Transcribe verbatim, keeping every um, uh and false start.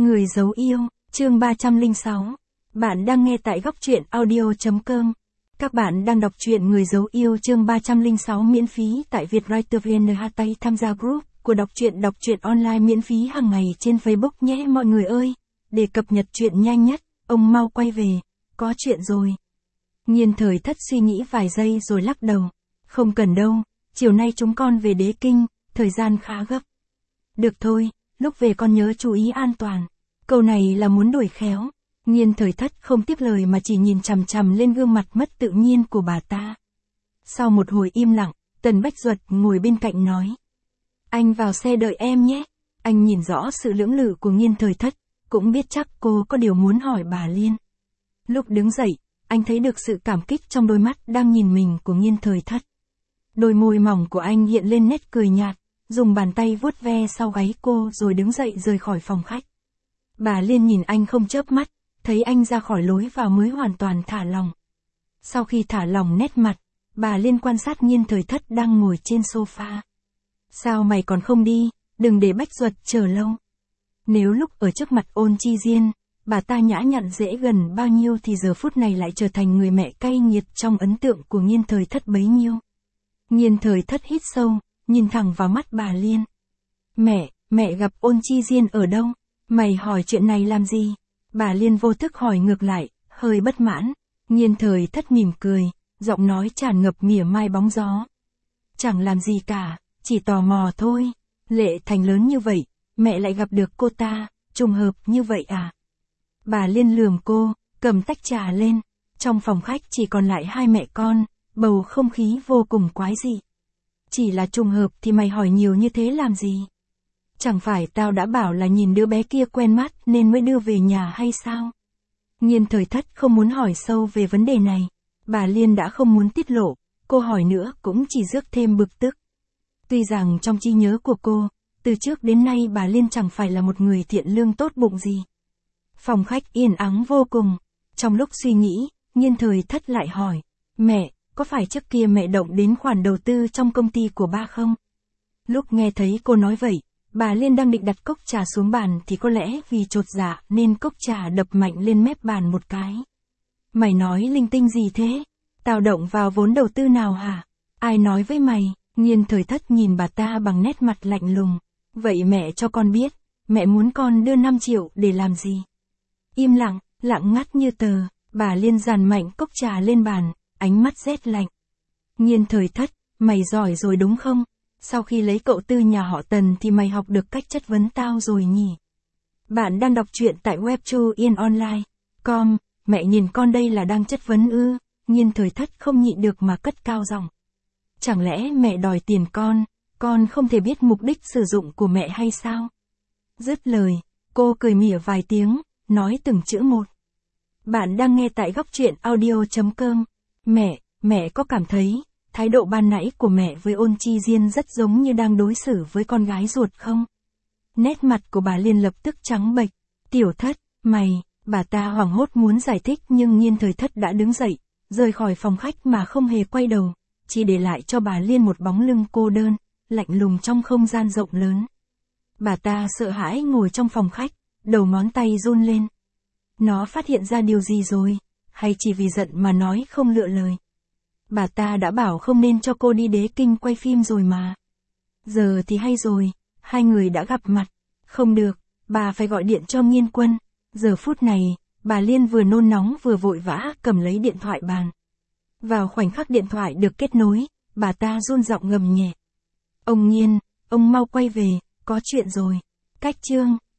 Người giấu yêu, chương ba trăm lẻ sáu. Bạn đang nghe tại góc truyện audio chấm com. Các bạn đang đọc truyện Người giấu yêu chương ba trăm lẻ sáu miễn phí tại vietwriter.vn. Tay tham gia group của đọc truyện đọc truyện online miễn phí hàng ngày trên Facebook nhé mọi người ơi. Để cập nhật truyện nhanh nhất, ông mau quay về, có chuyện rồi. Nhiên Thời Thất suy nghĩ vài giây rồi lắc đầu. Không cần đâu, chiều nay chúng con về Đế Kinh, thời gian khá gấp. Được thôi, lúc về con nhớ chú ý an toàn. Câu này là muốn đuổi khéo. Nhiên Thời Thất không tiếp lời mà chỉ nhìn chằm chằm lên gương mặt mất tự nhiên của bà ta. Sau một hồi im lặng, Tần Bách Duật ngồi bên cạnh nói. Anh vào xe đợi em nhé. Anh nhìn rõ sự lưỡng lự của Nhiên Thời Thất, cũng biết chắc cô có điều muốn hỏi bà Liên. Lúc đứng dậy, anh thấy được sự cảm kích trong đôi mắt đang nhìn mình của Nhiên Thời Thất. Đôi môi mỏng của anh hiện lên nét cười nhạt, dùng bàn tay vuốt ve sau gáy cô rồi đứng dậy rời khỏi phòng khách. Bà Liên nhìn anh không chớp mắt, thấy anh ra khỏi lối vào mới hoàn toàn thả lòng. Sau khi thả lòng nét mặt, bà Liên quan sát Nhiên Thời Thất đang ngồi trên sofa. Sao mày còn không đi, đừng để Bách Duật chờ lâu. Nếu lúc ở trước mặt Ôn Chi Diên, bà ta nhã nhặn dễ gần bao nhiêu thì giờ phút này lại trở thành người mẹ cay nghiệt trong ấn tượng của Nhiên Thời Thất bấy nhiêu. Nhiên Thời Thất hít sâu, nhìn thẳng vào mắt bà Liên. Mẹ, mẹ gặp Ôn Chi Diên ở đâu? Mày hỏi chuyện này làm gì? Bà Liên vô thức hỏi ngược lại, hơi bất mãn. Nhiên Thời Thất mỉm cười, giọng nói tràn ngập mỉa mai bóng gió. Chẳng làm gì cả, chỉ tò mò thôi. Lệ Thành lớn như vậy, mẹ lại gặp được cô ta, trùng hợp như vậy à? Bà Liên lườm cô, cầm tách trà lên. Trong phòng khách chỉ còn lại hai mẹ con, bầu không khí vô cùng quái dị. Chỉ là trùng hợp thì mày hỏi nhiều như thế làm gì? Chẳng phải tao đã bảo là nhìn đứa bé kia quen mắt nên mới đưa về nhà hay sao? Nhiên Thời Thất không muốn hỏi sâu về vấn đề này. Bà Liên đã không muốn tiết lộ, cô hỏi nữa cũng chỉ rước thêm bực tức. Tuy rằng trong trí nhớ của cô, từ trước đến nay bà Liên chẳng phải là một người thiện lương tốt bụng gì. Phòng khách yên ắng vô cùng. Trong lúc suy nghĩ, Nhiên Thời Thất lại hỏi, mẹ, có phải trước kia mẹ động đến khoản đầu tư trong công ty của ba không? Lúc nghe thấy cô nói vậy, bà Liên đang định đặt cốc trà xuống bàn thì có lẽ vì chột dạ nên cốc trà đập mạnh lên mép bàn một cái. Mày nói linh tinh gì thế? Tao động vào vốn đầu tư nào hả? Ai nói với mày? Nhiên Thời Thất nhìn bà ta bằng nét mặt lạnh lùng. Vậy mẹ cho con biết, mẹ muốn con đưa năm triệu để làm gì? Im lặng, lặng ngắt như tờ, bà Liên dàn mạnh cốc trà lên bàn, ánh mắt rét lạnh. Nhiên Thời Thất, mày giỏi rồi đúng không? Sau khi lấy cậu Tư nhà họ Tần thì mày học được cách chất vấn tao rồi nhỉ? Bạn đang đọc truyện tại webtoon online chấm com, mẹ nhìn con đây là đang chất vấn ư? Nhiên Thời Thất không nhịn được mà cất cao giọng. Chẳng lẽ mẹ đòi tiền con, con không thể biết mục đích sử dụng của mẹ hay sao? Dứt lời, cô cười mỉa vài tiếng, nói từng chữ một. Bạn đang nghe tại góc truyện audio chấm com. Mẹ, mẹ có cảm thấy, thái độ ban nãy của mẹ với Ôn Chi Diên rất giống như đang đối xử với con gái ruột không? Nét mặt của bà Liên lập tức trắng bệch. Tiểu Thất, mày, bà ta hoảng hốt muốn giải thích nhưng Nhiên Thời Thất đã đứng dậy, rời khỏi phòng khách mà không hề quay đầu, chỉ để lại cho bà Liên một bóng lưng cô đơn, lạnh lùng trong không gian rộng lớn. Bà ta sợ hãi ngồi trong phòng khách, đầu ngón tay run lên. Nó phát hiện ra điều gì rồi, hay chỉ vì giận mà nói không lựa lời? Bà ta đã bảo không nên cho cô đi Đế Kinh quay phim rồi mà. Giờ thì hay rồi, hai người đã gặp mặt. Không được, bà phải gọi điện cho Nghiên Quân. Giờ phút này, bà Liên vừa nôn nóng vừa vội vã cầm lấy điện thoại bàn. Vào khoảnh khắc điện thoại được kết nối, bà ta run giọng ngầm nhẹ. Ông Nghiên, ông mau quay về, có chuyện rồi. Cách chương,